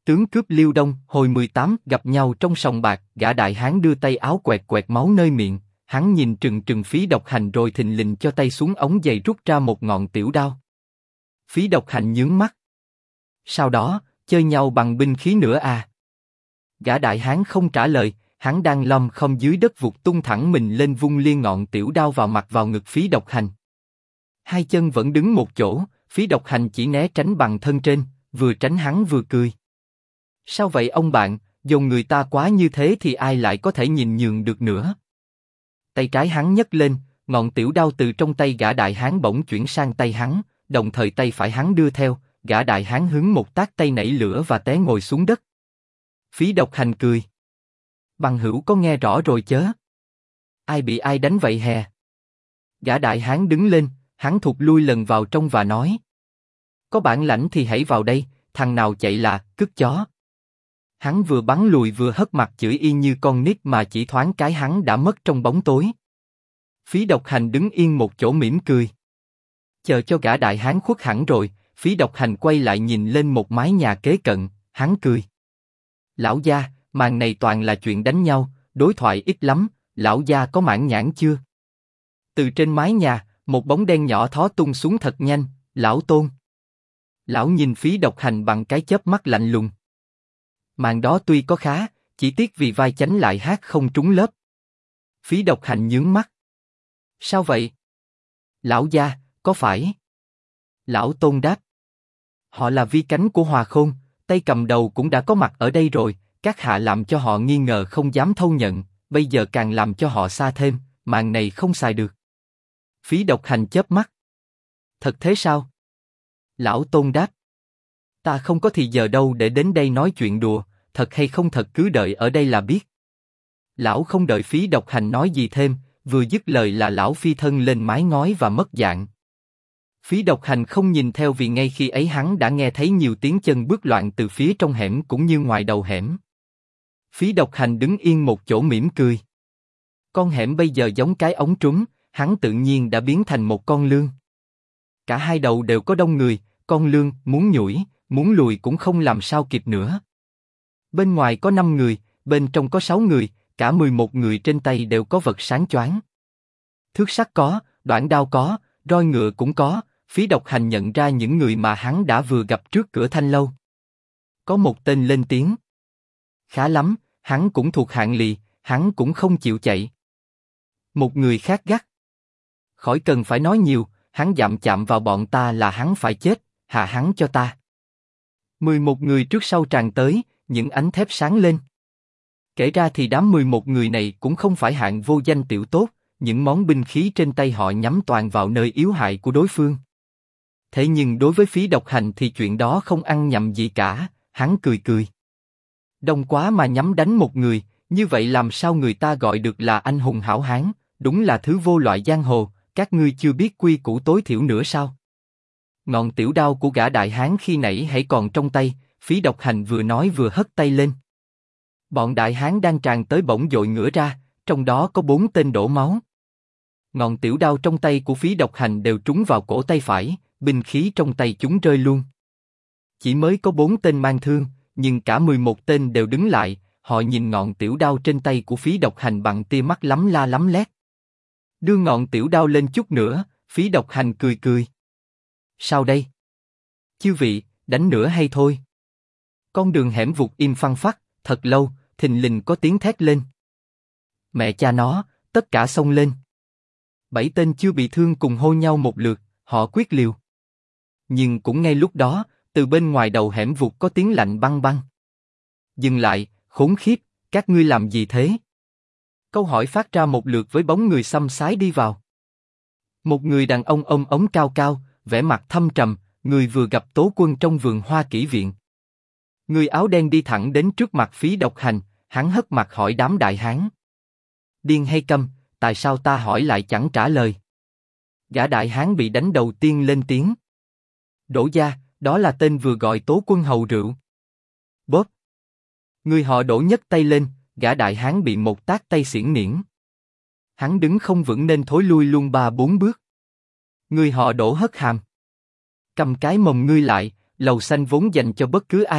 Tướng cướp Liêu Đông, hồi 18, gặp nhau trong sòng bạc, gã đại hán đưa tay áo quẹt quẹt máu nơi miệng, hắn nhìn trừng trừng Phí Độc Hành rồi thình lình cho tay xuống ống giày rút ra một ngọn tiểu đao. Phí Độc Hành nhướng mắt. Sau đó, chơi nhau bằng binh khí nữa à? Gã đại hán không trả lời, hắn đang lom khom dưới đất vụt tung thẳng mình lên vung liên ngọn tiểu đao vào mặt vào ngực Phí Độc Hành. Hai chân vẫn đứng một chỗ, Phí Độc Hành chỉ né tránh bằng thân trên, vừa tránh hắn vừa cười. Sao vậy ông bạn, dồn người ta quá như thế thì ai lại có thể nhìn nhường được nữa? Tay trái hắn nhấc lên, ngọn tiểu đao từ trong tay gã đại hán bỗng chuyển sang tay hắn, đồng thời tay phải hắn đưa theo, gã đại hán hứng một tát tay nảy lửa và té ngồi xuống đất. Phí Độc Hành cười. Bằng hữu có nghe rõ rồi chớ? Ai bị ai đánh vậy hè? Gã đại hán đứng lên, hắn thụt lui lần vào trong và nói. Có bản lãnh thì hãy vào đây, thằng nào chạy là, cứt chó. Hắn vừa bắn lùi vừa hất mặt chửi y như con nít mà chỉ thoáng cái hắn đã mất trong bóng tối. Phí Độc Hành đứng yên một chỗ mỉm cười. Chờ cho gã đại hán khuất hẳn rồi, Phí Độc Hành quay lại nhìn lên một mái nhà kế cận, hắn cười. Lão gia, màn này toàn là chuyện đánh nhau, đối thoại ít lắm, lão gia có mãn nhãn chưa? Từ trên mái nhà, một bóng đen nhỏ thó tung xuống thật nhanh, lão Tôn. Lão nhìn Phí Độc Hành bằng cái chớp mắt lạnh lùng. Màn đó tuy có khá, chỉ tiếc vì vai chánh lại hát không trúng lớp. Phí Độc Hành nhướng mắt. Sao vậy? Lão gia, có phải? Lão Tôn đáp. Họ là vi cánh của Hòa Khôn, tay cầm đầu cũng đã có mặt ở đây rồi, các hạ làm cho họ nghi ngờ không dám thâu nhận, bây giờ càng làm cho họ xa thêm, màn này không xài được. Phí Độc Hành chớp mắt. Thật thế sao? Lão Tôn đáp. Ta không có thì giờ đâu để đến đây nói chuyện đùa, thật hay không thật cứ đợi ở đây là biết. Lão không đợi Phí Độc Hành nói gì thêm, vừa dứt lời là lão phi thân lên mái ngói và mất dạng. Phí Độc Hành không nhìn theo vì ngay khi ấy hắn đã nghe thấy nhiều tiếng chân bước loạn từ phía trong hẻm cũng như ngoài đầu hẻm. Phí Độc Hành đứng yên một chỗ mỉm cười. Con hẻm bây giờ giống cái ống trúng, hắn tự nhiên đã biến thành một con lươn. Cả hai đầu đều có đông người, con lươn muốn nhủi, muốn lùi cũng không làm sao kịp nữa. Bên ngoài có 5 người, bên trong có 6 người, cả 11 người trên tay đều có vật sáng choáng. Thước sắt có, đoạn đao có, roi ngựa cũng có. Phí Độc Hành nhận ra những người mà hắn đã vừa gặp trước cửa thanh lâu. Có một tên lên tiếng. Khá lắm, hắn cũng thuộc hạng lì, hắn cũng không chịu chạy. Một người khác gắt. Khỏi cần phải nói nhiều, hắn dạm chạm vào bọn ta là hắn phải chết, hạ hắn cho ta. 11 người trước sau tràn tới, những ánh thép sáng lên. Kể ra thì đám 11 người này cũng không phải hạng vô danh tiểu tốt, những món binh khí trên tay họ nhắm toàn vào nơi yếu hại của đối phương. Thế nhưng đối với Phí Độc Hành thì chuyện đó không ăn nhầm gì cả, hắn cười cười. Đông quá mà nhắm đánh một người, như vậy làm sao người ta gọi được là anh hùng hảo hán, đúng là thứ vô loại giang hồ, các ngươi chưa biết quy củ tối thiểu nữa sao? Ngọn tiểu đao của gã đại hán khi nãy hãy còn trong tay, Phí Độc Hành vừa nói vừa hất tay lên. Bọn đại hán đang tràn tới bỗng dội ngửa ra, trong đó có 4 tên đổ máu. Ngọn tiểu đao trong tay của Phí Độc Hành đều trúng vào cổ tay phải, binh khí trong tay chúng rơi luôn. Chỉ mới có 4 tên mang thương, nhưng cả 11 tên đều đứng lại, họ nhìn ngọn tiểu đao trên tay của Phí Độc Hành bằng tia mắt lắm la lắm lét. Đưa ngọn tiểu đao lên chút nữa, Phí Độc Hành cười cười. Sao đây? Chư vị, đánh nữa hay thôi? Con đường hẻm vụt im phăng phắc, thật lâu, thình lình có tiếng thét lên. Mẹ cha nó, tất cả xông lên. 7 tên chưa bị thương cùng hô nhau một lượt, họ quyết liều. Nhưng cũng ngay lúc đó, từ bên ngoài đầu hẻm vụt có tiếng lạnh băng băng. Dừng lại, khốn khiếp, các ngươi làm gì thế? Câu hỏi phát ra một lượt với bóng người xăm xái đi vào. Một người đàn ông ôm ống cao cao, vẻ mặt thâm trầm, người vừa gặp Tố Quân trong vườn hoa kỷ viện. Người áo đen đi thẳng đến trước mặt Phí Độc Hành, hắn hất mặt hỏi đám đại hán. Điên hay câm, tại sao ta hỏi lại chẳng trả lời? Gã đại hán bị đánh đầu tiên lên tiếng. Đỗ gia, đó là tên vừa gọi Tố Quân hầu rượu. Bóp. Người họ Đỗ nhấc tay lên, gã đại hán bị một tát tay xiển niễn. Hắn đứng không vững nên thối lui luôn 3-4 bước. Người họ Đỗ hất hàm. Cầm cái mồm ngươi lại, lầu xanh vốn dành cho bất cứ ai,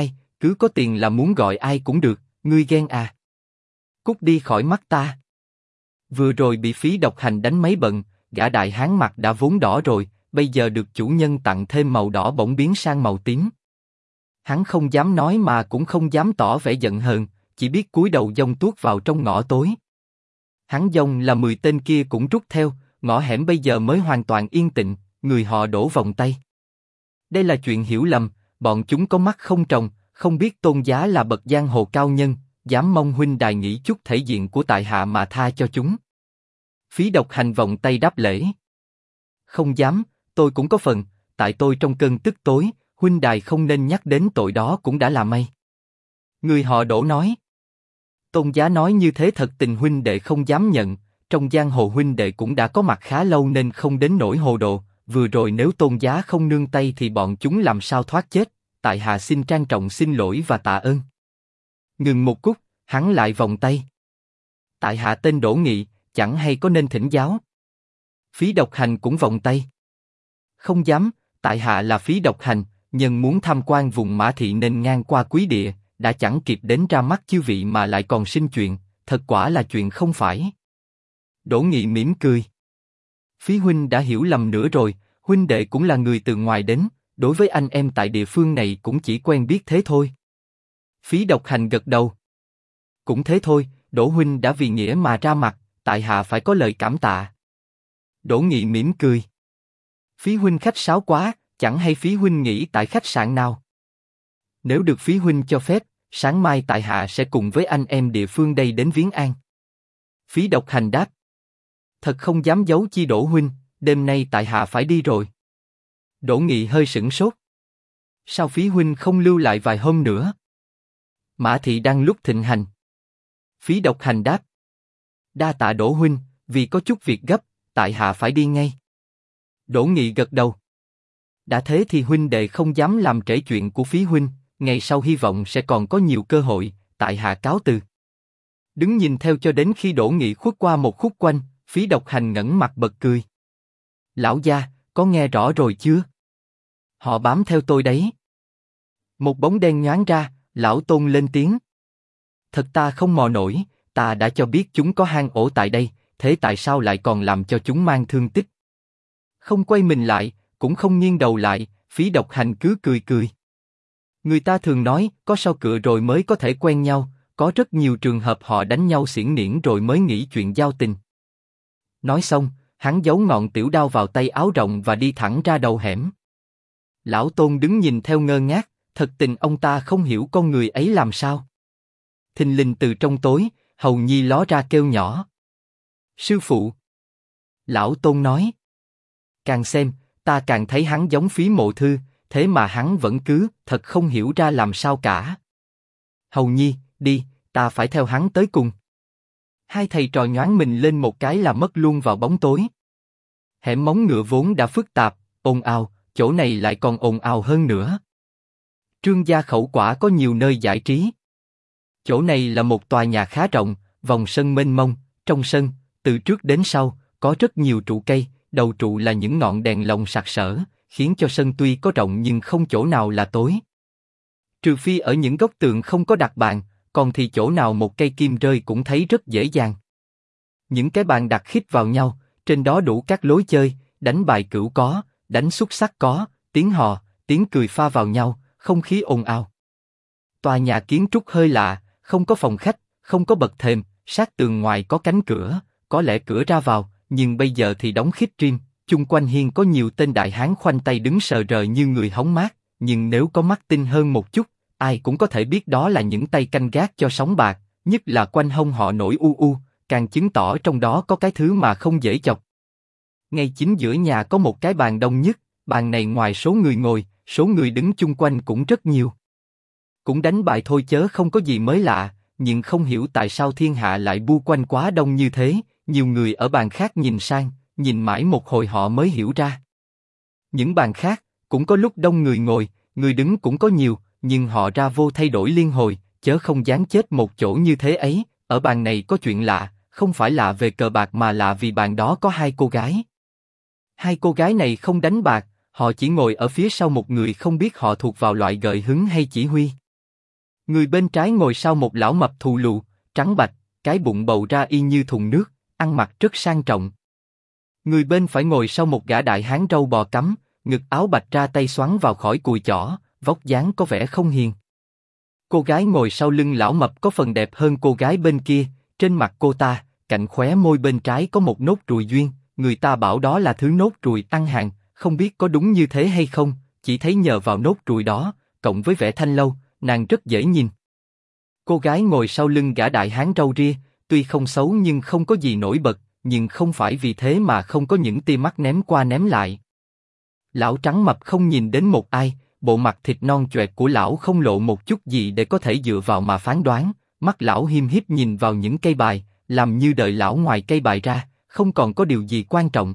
cứ có tiền là muốn gọi ai cũng được, ngươi ghen à? Cút đi khỏi mắt ta. Vừa rồi bị phí độc hành đánh mấy bận, gã đại hán mặt đã vốn đỏ rồi, bây giờ được chủ nhân tặng thêm màu đỏ bỗng biến sang màu tím. Hắn không dám nói mà cũng không dám tỏ vẻ giận hờn, chỉ biết cúi đầu dông tuốt vào trong ngõ tối. Hắn dông là 10 tên kia cũng rút theo, ngõ hẻm bây giờ mới hoàn toàn yên tĩnh, người họ đổ vòng tay. Đây là chuyện hiểu lầm, bọn chúng có mắt không tròng, không biết Tôn Giá là bậc giang hồ cao nhân, dám mong huynh đài nghĩ chút thể diện của tại hạ mà tha cho chúng. Phí độc hành vòng tay đáp lễ. Không dám, tôi cũng có phần, tại tôi trong cơn tức tối, huynh đài không nên nhắc đến tội đó cũng đã là may. Người họ đổ nói. Tôn Giá nói như thế thật tình huynh đệ không dám nhận, trong giang hồ huynh đệ cũng đã có mặt khá lâu nên không đến nỗi hồ đồ, vừa rồi nếu Tôn Giá không nương tay thì bọn chúng làm sao thoát chết, tại hạ xin trang trọng xin lỗi và tạ ơn. Ngừng một cúc, hắn lại vòng tay. Tại hạ tên Đỗ Nghị, chẳng hay có nên thỉnh giáo. Phí độc hành cũng vòng tay. Không dám, tại hạ là Phí độc hành, nhân muốn tham quan vùng Mã Thị nên ngang qua Quý Địa, đã chẳng kịp đến ra mắt chư vị mà lại còn sinh chuyện, thật quả là chuyện không phải. Đỗ Nghị mỉm cười. Phí huynh đã hiểu lầm nữa rồi, huynh đệ cũng là người từ ngoài đến, đối với anh em tại địa phương này cũng chỉ quen biết thế thôi. Phí độc hành gật đầu. Cũng thế thôi, Đỗ huynh đã vì nghĩa mà ra mặt, tại hạ phải có lời cảm tạ. Đỗ Nghị mỉm cười. Phí huynh khách sáo quá, chẳng hay Phí huynh nghỉ tại khách sạn nào? Nếu được Phí huynh cho phép, sáng mai tại hạ sẽ cùng với anh em địa phương đây đến viếng an. Phí độc hành đáp. Thật không dám giấu chi Đỗ huynh, đêm nay tại hạ phải đi rồi. Đỗ Nghị hơi sửng sốt. Sao Phí huynh không lưu lại vài hôm nữa? Mã Thị đang lúc thịnh hành. Phí độc hành đáp. Đa tạ Đỗ huynh, vì có chút việc gấp, tại hạ phải đi ngay. Đỗ Nghị gật đầu. Đã thế thì huynh đệ không dám làm trễ chuyện của Phí huynh, ngày sau hy vọng sẽ còn có nhiều cơ hội, tại hạ cáo từ. Đứng nhìn theo cho đến khi Đỗ Nghị khuất qua một khúc quanh, Phí độc hành ngẩng mặt bật cười. Lão gia, có nghe rõ rồi chưa? Họ bám theo tôi đấy. Một bóng đen nhoáng ra, lão Tôn lên tiếng. Thật ta không mò nổi, ta đã cho biết chúng có hang ổ tại đây, thế tại sao lại còn làm cho chúng mang thương tích? Không quay mình lại, cũng không nghiêng đầu lại, Phí độc hành cứ cười cười. Người ta thường nói, có sau cửa rồi mới có thể quen nhau, có rất nhiều trường hợp họ đánh nhau xiển niễn rồi mới nghĩ chuyện giao tình. Nói xong, hắn giấu ngọn tiểu đao vào tay áo rộng và đi thẳng ra đầu hẻm. Lão Tôn đứng nhìn theo ngơ ngác, thật tình ông ta không hiểu con người ấy làm sao. Thình lình từ trong tối, Hầu Nhi ló ra kêu nhỏ. Sư phụ. Lão Tôn nói. Càng xem, ta càng thấy hắn giống Phí Mộ Thư, thế mà hắn vẫn cứ, thật không hiểu ra làm sao cả. Hầu Nhi, đi, ta phải theo hắn tới cùng. Hai thầy trò nhoáng mình lên một cái là mất luôn vào bóng tối. Hẻm móng ngựa vốn đã phức tạp, ồn ào, chỗ này lại còn ồn ào hơn nữa. Trương gia khẩu quả có nhiều nơi giải trí. Chỗ này là một tòa nhà khá rộng, vòng sân mênh mông, trong sân, từ trước đến sau, có rất nhiều trụ cây, đầu trụ là những ngọn đèn lồng sặc sỡ, khiến cho sân tuy có rộng nhưng không chỗ nào là tối. Trừ phi ở những góc tường không có đặt bàn, còn thì chỗ nào một cây kim rơi cũng thấy rất dễ dàng. Những cái bàn đặt khít vào nhau, trên đó đủ các lối chơi, đánh bài cửu có, đánh xúc xắc có, tiếng hò, tiếng cười pha vào nhau, không khí ồn ào. Tòa nhà kiến trúc hơi lạ, không có phòng khách, không có bậc thềm, sát tường ngoài có cánh cửa, có lẽ cửa ra vào, nhưng bây giờ thì đóng khít rim. Chung quanh hiên có nhiều tên đại hán khoanh tay đứng sờ rờ như người hóng mát, nhưng nếu có mắt tinh hơn một chút, ai cũng có thể biết đó là những tay canh gác cho sóng bạc, nhất là quanh hông họ nổi u u, càng chứng tỏ trong đó có cái thứ mà không dễ chọc. Ngay chính giữa nhà có một cái bàn đông nhất, bàn này ngoài số người ngồi, số người đứng chung quanh cũng rất nhiều. Cũng đánh bài thôi chớ không có gì mới lạ, nhưng không hiểu tại sao thiên hạ lại bu quanh quá đông như thế, nhiều người ở bàn khác nhìn sang, nhìn mãi một hồi họ mới hiểu ra. Những bàn khác, cũng có lúc đông người ngồi, người đứng cũng có nhiều, nhưng họ ra vô thay đổi liên hồi, chớ không dán chết một chỗ như thế ấy. Ở bàn này có chuyện lạ, không phải lạ về cờ bạc mà lạ vì bàn đó có hai cô gái. Hai cô gái này không đánh bạc, họ chỉ ngồi ở phía sau một người không biết họ thuộc vào loại gợi hứng hay chỉ huy. Người bên trái ngồi sau một lão mập thù lù, trắng bạch, cái bụng bầu ra y như thùng nước, ăn mặc rất sang trọng. Người bên phải ngồi sau một gã đại hán râu bò cắm, ngực áo bạch ra tay xoắn vào khỏi cùi chỏ, vóc dáng có vẻ không hiền. Cô gái ngồi sau lưng lão mập có phần đẹp hơn cô gái bên kia, trên mặt cô ta, cạnh khóe môi bên trái có một nốt ruồi duyên, người ta bảo đó là thứ nốt ruồi ăn hàng, không biết có đúng như thế hay không, chỉ thấy nhờ vào nốt ruồi đó, cộng với vẻ thanh lâu, nàng rất dễ nhìn. Cô gái ngồi sau lưng gã đại hán râu ria, tuy không xấu nhưng không có gì nổi bật, nhưng không phải vì thế mà không có những tia mắt ném qua ném lại. Lão trắng mập không nhìn đến một ai, bộ mặt thịt non choẹt của lão không lộ một chút gì để có thể dựa vào mà phán đoán, mắt lão hiêm hiếp nhìn vào những cây bài, làm như đợi lão ngoài cây bài ra, không còn có điều gì quan trọng.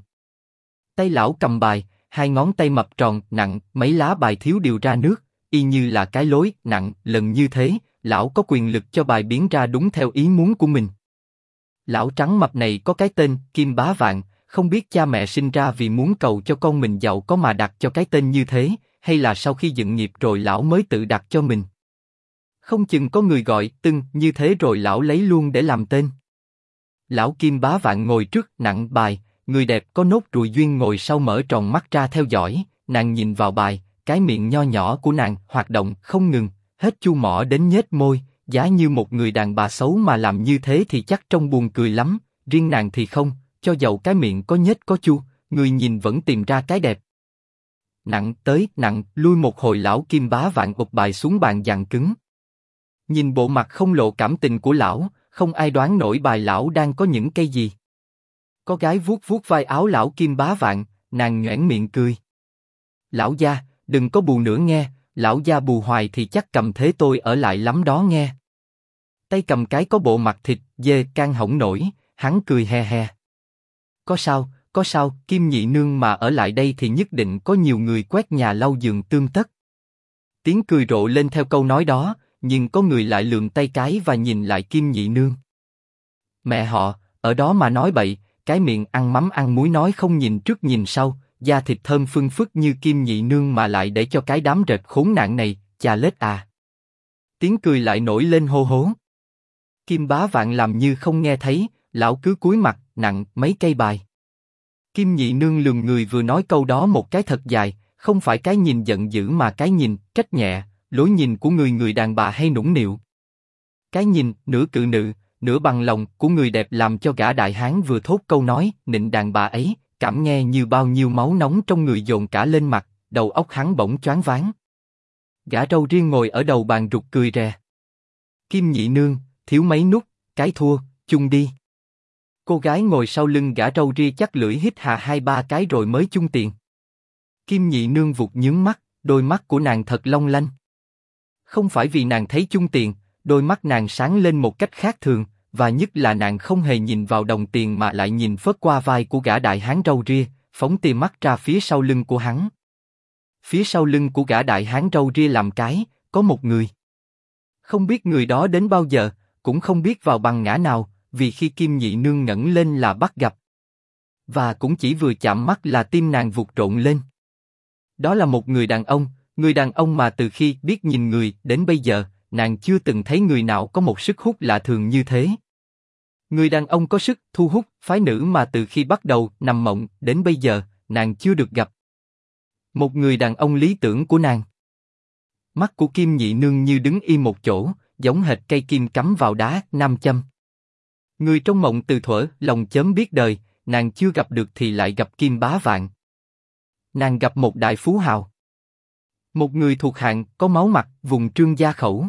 Tay lão cầm bài, hai ngón tay mập tròn, nặng, mấy lá bài thiếu điều ra nước, y như là cái lối, nặng, lần như thế, lão có quyền lực cho bài biến ra đúng theo ý muốn của mình. Lão trắng mập này có cái tên, Kim Bá Vạn, không biết cha mẹ sinh ra vì muốn cầu cho con mình giàu có mà đặt cho cái tên như thế, hay là sau khi dựng nghiệp rồi lão mới tự đặt cho mình. Không chừng có người gọi Tưng như thế rồi lão lấy luôn để làm tên. Lão Kim Bá Vạn ngồi trước nặng bài, người đẹp có nốt ruồi duyên ngồi sau mở tròn mắt ra theo dõi, nàng nhìn vào bài, cái miệng nho nhỏ của nàng hoạt động không ngừng, hết chu mỏ đến nhếch môi, giá như một người đàn bà xấu mà làm như thế thì chắc trông buồn cười lắm, riêng nàng thì không, cho dầu cái miệng có nhếch có chu, người nhìn vẫn tìm ra cái đẹp. Nặng tới nặng, lui một hồi lão Kim Bá Vạn ụp bài xuống bàn dàn cứng. Nhìn bộ mặt không lộ cảm tình của lão, không ai đoán nổi bài lão đang có những cây gì. Có gái vuốt vuốt vai áo lão Kim Bá Vạn, nàng nhoẻn miệng cười. Lão gia, đừng có bù nữa nghe, lão gia bù hoài thì chắc cầm thế tôi ở lại lắm đó nghe. Tay cầm cái có bộ mặt thịt, dê can hỏng nổi, hắn cười he he. Có sao, Kim nhị nương mà ở lại đây thì nhất định có nhiều người quét nhà lau giường tươm tất. Tiếng cười rộ lên theo câu nói đó, nhưng có người lại lườm tay cái và nhìn lại Kim nhị nương. Mẹ họ, ở đó mà nói bậy, cái miệng ăn mắm ăn muối nói không nhìn trước nhìn sau, da thịt thơm phưng phức như Kim nhị nương mà lại để cho cái đám rệp khốn nạn này, chà lết à. Tiếng cười lại nổi lên hô hố. Kim Bá Vạn làm như không nghe thấy, lão cứ cúi mặt, nặng mấy cây bài. Kim nhị nương lườm người vừa nói câu đó một cái thật dài, không phải cái nhìn giận dữ mà cái nhìn trách nhẹ, lối nhìn của người đàn bà hay nũng nịu. Cái nhìn nửa cự nữ, nửa bằng lòng của người đẹp làm cho gã đại hán vừa thốt câu nói nịnh đàn bà ấy, cảm nghe như bao nhiêu máu nóng trong người dồn cả lên mặt, đầu óc hắn bỗng choáng váng. Gã râu riêng ngồi ở đầu bàn rụt cười rè. Kim nhị nương, thiếu mấy nút, cái thua, chung đi. Cô gái ngồi sau lưng gã râu ria chắc lưỡi hít hà 2-3 cái rồi mới chung tiền. Kim nhị nương vụt nhướng mắt, đôi mắt của nàng thật long lanh. Không phải vì nàng thấy chung tiền, đôi mắt nàng sáng lên một cách khác thường, và nhất là nàng không hề nhìn vào đồng tiền mà lại nhìn phớt qua vai của gã đại hán râu ria, phóng tia mắt ra phía sau lưng của hắn. Phía sau lưng của gã đại hán râu ria làm cái, có một người. Không biết người đó đến bao giờ, cũng không biết vào bằng ngã nào, vì khi Kim nhị nương ngẩng lên là bắt gặp. Và cũng chỉ vừa chạm mắt là tim nàng vụt rộn lên. Đó là một người đàn ông mà từ khi biết nhìn người đến bây giờ, nàng chưa từng thấy người nào có một sức hút lạ thường như thế. Người đàn ông có sức thu hút phái nữ mà từ khi bắt đầu nằm mộng đến bây giờ, nàng chưa được gặp. Một người đàn ông lý tưởng của nàng. Mắt của Kim nhị nương như đứng im một chỗ, giống hệt cây kim cắm vào đá, nam châm. Người trong mộng từ thuở, lòng chớm biết đời, nàng chưa gặp được thì lại gặp Kim Bá Vạn. Nàng gặp một đại phú hào. Một người thuộc hạng, có máu mặt, vùng Trương gia khẩu.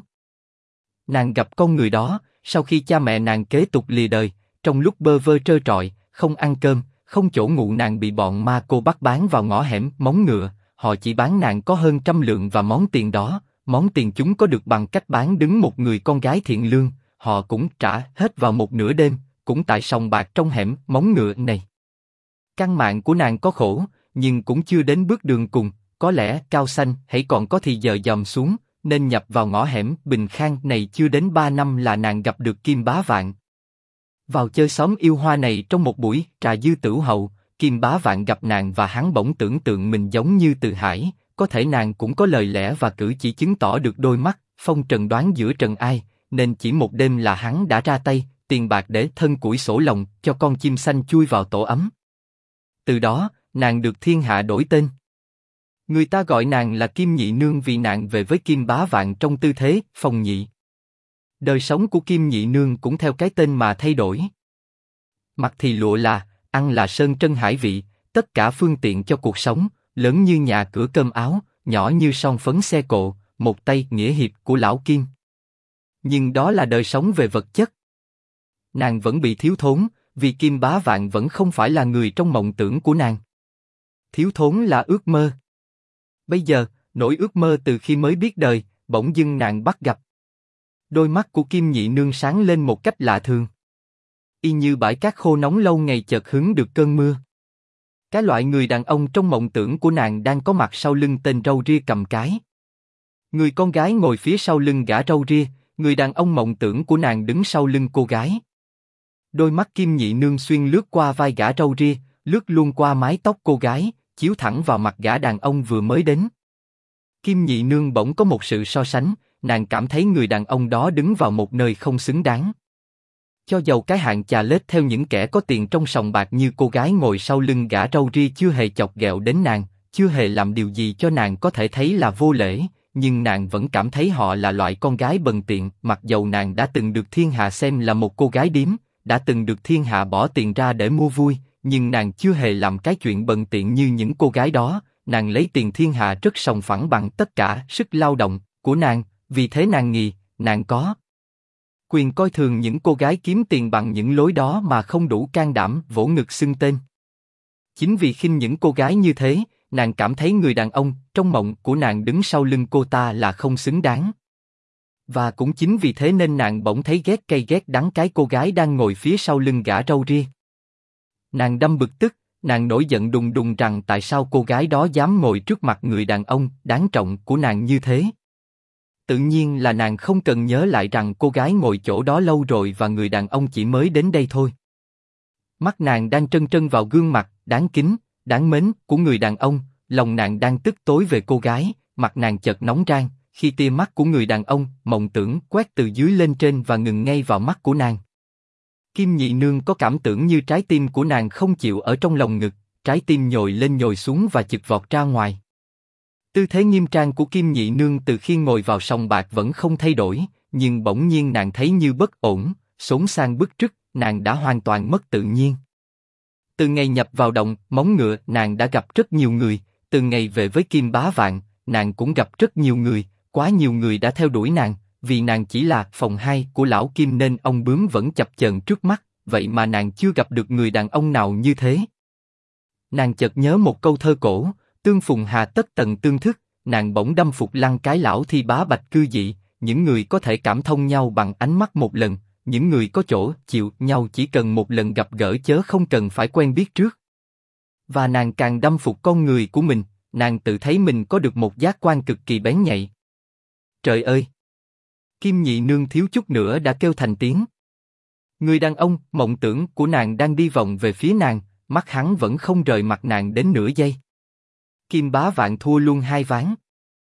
Nàng gặp con người đó, sau khi cha mẹ nàng kế tục lìa đời, trong lúc bơ vơ trơ trọi, không ăn cơm, không chỗ ngủ nàng bị bọn ma cô bắt bán vào ngõ hẻm, móng ngựa, họ chỉ bán nàng có hơn 100 lượng và món tiền đó, món tiền chúng có được bằng cách bán đứng một người con gái thiện lương, họ cũng trả hết vào một nửa đêm, cũng tại sòng bạc trong hẻm, móng ngựa này. Căn mạng của nàng có khổ, nhưng cũng chưa đến bước đường cùng, có lẽ cao xanh hãy còn có thì giờ dòm xuống, nên nhập vào ngõ hẻm Bình Khang này chưa đến 3 năm là nàng gặp được Kim Bá Vạn. Vào chơi xóm yêu hoa này trong một buổi trà dư tửu hậu, Kim Bá Vạn gặp nàng và hắn bỗng tưởng tượng mình giống như Từ Hải, có thể nàng cũng có lời lẽ và cử chỉ chứng tỏ được đôi mắt, phong trần đoán giữa trần ai, nên chỉ một đêm là hắn đã ra tay, tiền bạc để thân củi sổ lòng cho con chim xanh chui vào tổ ấm. Từ đó, nàng được thiên hạ đổi tên. Người ta gọi nàng là Kim Nhị Nương vì nàng về với Kim Bá Vạn trong tư thế phòng nhị. Đời sống của Kim Nhị Nương cũng theo cái tên mà thay đổi. Mặc thì lụa là, ăn là sơn trân hải vị, tất cả phương tiện cho cuộc sống, lớn như nhà cửa cơm áo, nhỏ như son phấn xe cộ, một tay nghĩa hiệp của lão Kim. Nhưng đó là đời sống về vật chất. Nàng vẫn bị thiếu thốn, vì Kim Bá Vạn vẫn không phải là người trong mộng tưởng của nàng. Thiếu thốn là ước mơ. Bây giờ, nỗi ước mơ từ khi mới biết đời, bỗng dưng nàng bắt gặp. Đôi mắt của Kim Nhị Nương sáng lên một cách lạ thường. Y như bãi cát khô nóng lâu ngày chợt hứng được cơn mưa. Cái loại người đàn ông trong mộng tưởng của nàng đang có mặt sau lưng tên râu ria cầm cái. Người con gái ngồi phía sau lưng gã râu ria, người đàn ông mộng tưởng của nàng đứng sau lưng cô gái. Đôi mắt Kim Nhị Nương xuyên lướt qua vai gã râu ria, lướt luôn qua mái tóc cô gái, chiếu thẳng vào mặt gã đàn ông vừa mới đến. Kim Nhị Nương bỗng có một sự so sánh, nàng cảm thấy người đàn ông đó đứng vào một nơi không xứng đáng. Cho dầu cái hạng chà lết theo những kẻ có tiền trong sòng bạc như cô gái ngồi sau lưng gã râu ria chưa hề chọc ghẹo đến nàng, chưa hề làm điều gì cho nàng có thể thấy là vô lễ, nhưng nàng vẫn cảm thấy họ là loại con gái bần tiện. Mặc dầu nàng đã từng được thiên hạ xem là một cô gái điếm, đã từng được thiên hạ bỏ tiền ra để mua vui, nhưng nàng chưa hề làm cái chuyện bần tiện như những cô gái đó. Nàng lấy tiền thiên hạ rất sòng phẳng bằng tất cả sức lao động của nàng, vì thế nàng nghĩ, nàng có quyền coi thường những cô gái kiếm tiền bằng những lối đó mà không đủ can đảm vỗ ngực xưng tên. Chính vì khinh những cô gái như thế, nàng cảm thấy người đàn ông trong mộng của nàng đứng sau lưng cô ta là không xứng đáng. Và cũng chính vì thế nên nàng bỗng thấy ghét cay ghét đắng cái cô gái đang ngồi phía sau lưng gã râu ria. Nàng đâm bực tức, nàng nổi giận đùng đùng rằng tại sao cô gái đó dám ngồi trước mặt người đàn ông đáng trọng của nàng như thế. Tự nhiên là nàng không cần nhớ lại rằng cô gái ngồi chỗ đó lâu rồi và người đàn ông chỉ mới đến đây thôi. Mắt nàng đang trân trân vào gương mặt đáng kính, đáng mến của người đàn ông, lòng nàng đang tức tối về cô gái, mặt nàng chợt nóng rang khi tia mắt của người đàn ông mộng tưởng quét từ dưới lên trên và ngừng ngay vào mắt của nàng. Kim Nhị Nương có cảm tưởng như trái tim của nàng không chịu ở trong lồng ngực, trái tim nhồi lên nhồi xuống và chực vọt ra ngoài. Tư thế nghiêm trang của Kim Nhị Nương từ khi ngồi vào sòng bạc vẫn không thay đổi, nhưng bỗng nhiên nàng thấy như bất ổn, xốn sang bức trức, nàng đã hoàn toàn mất tự nhiên. Từ ngày nhập vào động móng ngựa, nàng đã gặp rất nhiều người, từ ngày về với Kim Bá Vạn, nàng cũng gặp rất nhiều người, quá nhiều người đã theo đuổi nàng, vì nàng chỉ là phòng 2 của lão Kim nên ông bướm vẫn chập chờn trước mắt, vậy mà nàng chưa gặp được người đàn ông nào như thế. Nàng chợt nhớ một câu thơ cổ, tương phùng hà tất tận tương thức, nàng bỗng đâm phục lăng cái lão thi bá bạch cư dị, những người có thể cảm thông nhau bằng ánh mắt một lần, những người có chỗ chịu nhau chỉ cần một lần gặp gỡ chớ không cần phải quen biết trước. Và nàng càng đâm phục con người của mình, nàng tự thấy mình có được một giác quan cực kỳ bén nhạy. Trời ơi! Kim Nhị Nương thiếu chút nữa đã kêu thành tiếng. Người đàn ông mộng tưởng của nàng đang đi vòng về phía nàng, mắt hắn vẫn không rời mặt nàng đến nửa giây. Kim Bá Vạn thua luôn 2 ván.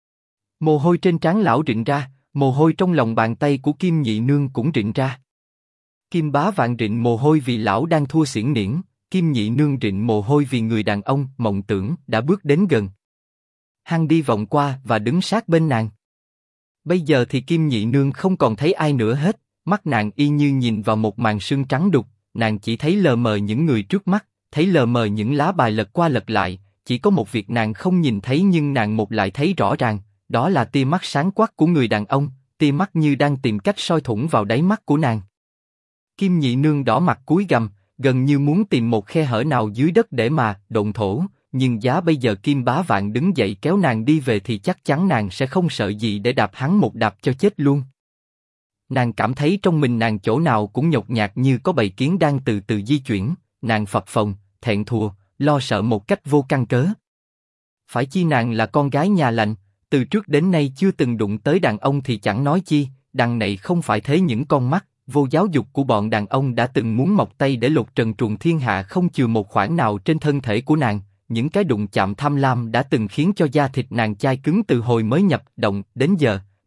Mồ hôi trên trán lão rịn ra, mồ hôi trong lòng bàn tay của Kim Nhị Nương cũng rịn ra. Kim Bá Vạn rịn mồ hôi vì lão đang thua xiển niễn, Kim Nhị Nương rịn mồ hôi vì người đàn ông mộng tưởng đã bước đến gần. Hắn đi vòng qua và đứng sát bên nàng. Bây giờ thì Kim Nhị Nương không còn thấy ai nữa hết, mắt nàng y như nhìn vào một màn sương trắng đục, nàng chỉ thấy lờ mờ những người trước mắt, thấy lờ mờ những lá bài lật qua lật lại, chỉ có một việc nàng không nhìn thấy nhưng nàng một lại thấy rõ ràng, đó là tia mắt sáng quắc của người đàn ông, tia mắt như đang tìm cách soi thủng vào đáy mắt của nàng. Kim Nhị Nương đỏ mặt cúi gằm, gần như muốn tìm một khe hở nào dưới đất để mà độn thổ, nhưng giá bây giờ Kim Bá Vạn đứng dậy kéo nàng đi về thì chắc chắn nàng sẽ không sợ gì để đạp hắn một đạp cho chết luôn. Nàng cảm thấy trong mình nàng chỗ nào cũng nhột nhạt như có bầy kiến đang từ từ di chuyển, nàng phập phồng, thẹn thùa, lo sợ một cách vô căn cớ. Phải chi nàng là con gái nhà lành, từ trước đến nay chưa từng đụng tới đàn ông thì chẳng nói chi, đằng này không phải thế những con mắt vô giáo dục của bọn đàn ông đã từng muốn mọc tay để lột trần truồng thiên hạ không chừa một khoảng nào trên thân thể của nàng, những cái đụng chạm tham lam đã từng khiến cho da thịt nàng chai cứng từ hồi mới nhập động đến giờ,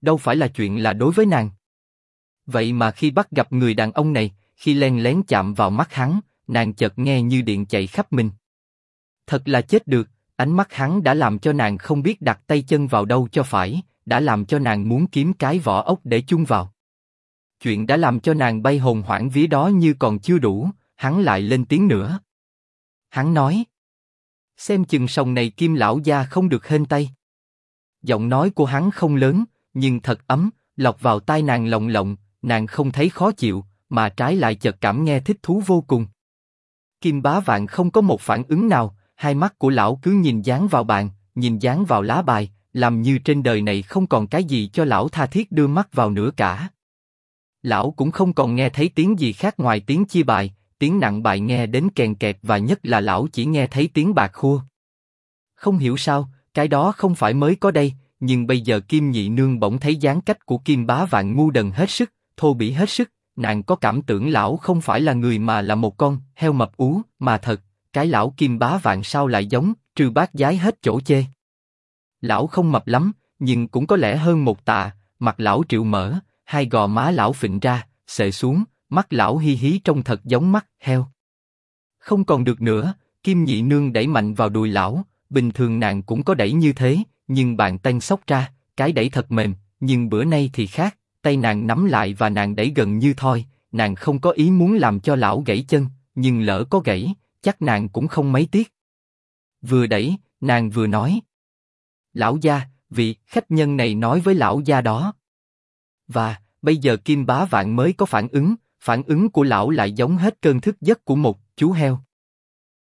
đâu phải là chuyện là đối với nàng. Vậy mà khi bắt gặp người đàn ông này, khi len lén chạm vào mắt hắn, nàng chợt nghe như điện chạy khắp mình. Thật là chết được, ánh mắt hắn đã làm cho nàng không biết đặt tay chân vào đâu cho phải, đã làm cho nàng muốn kiếm cái vỏ ốc để chung vào. Chuyện đã làm cho nàng bay hồn hoảng vía đó như còn chưa đủ, hắn lại lên tiếng nữa. Hắn nói, xem chừng sòng này Kim lão gia không được hên tay. Giọng nói của hắn không lớn, nhưng thật ấm, lọt vào tai nàng lồng lộng, nàng không thấy khó chịu, mà trái lại chợt cảm nghe thích thú vô cùng. Kim Bá Vạn không có một phản ứng nào, hai mắt của lão cứ nhìn dán vào bàn, nhìn dán vào lá bài, làm như trên đời này không còn cái gì cho lão tha thiết đưa mắt vào nữa cả. Lão cũng không còn nghe thấy tiếng gì khác ngoài tiếng chia bài, tiếng nặng bài nghe đến kèn kẹt và nhất là lão chỉ nghe thấy tiếng bạc khua. Không hiểu sao, cái đó không phải mới có đây, nhưng bây giờ Kim Nhị Nương bỗng thấy dáng cách của Kim Bá Vạn ngu đần hết sức, thô bỉ hết sức, nàng có cảm tưởng lão không phải là người mà là một con heo mập ú, mà thật, cái lão Kim Bá Vạn sao lại giống, trừ bát giái hết chỗ chê. Lão không mập lắm, nhưng cũng có lẽ hơn một tạ, mặt lão triệu mỡ, hai gò má lão phình ra, xệ xuống, mắt lão hi hí trông thật giống mắt heo. Không còn được nữa, Kim Nhị Nương đẩy mạnh vào đùi lão, bình thường nàng cũng có đẩy như thế, nhưng bàn tay xốc ra, cái đẩy thật mềm, nhưng bữa nay thì khác, tay nàng nắm lại và nàng đẩy gần như thoi, nàng không có ý muốn làm cho lão gãy chân, nhưng lỡ có gãy, chắc nàng cũng không mấy tiếc. Vừa đẩy, nàng vừa nói. Lão gia, vị khách nhân này nói với lão gia đó. Và, bây giờ Kim Bá Vạn mới có phản ứng của lão lại giống hết cơn thức giấc của một chú heo.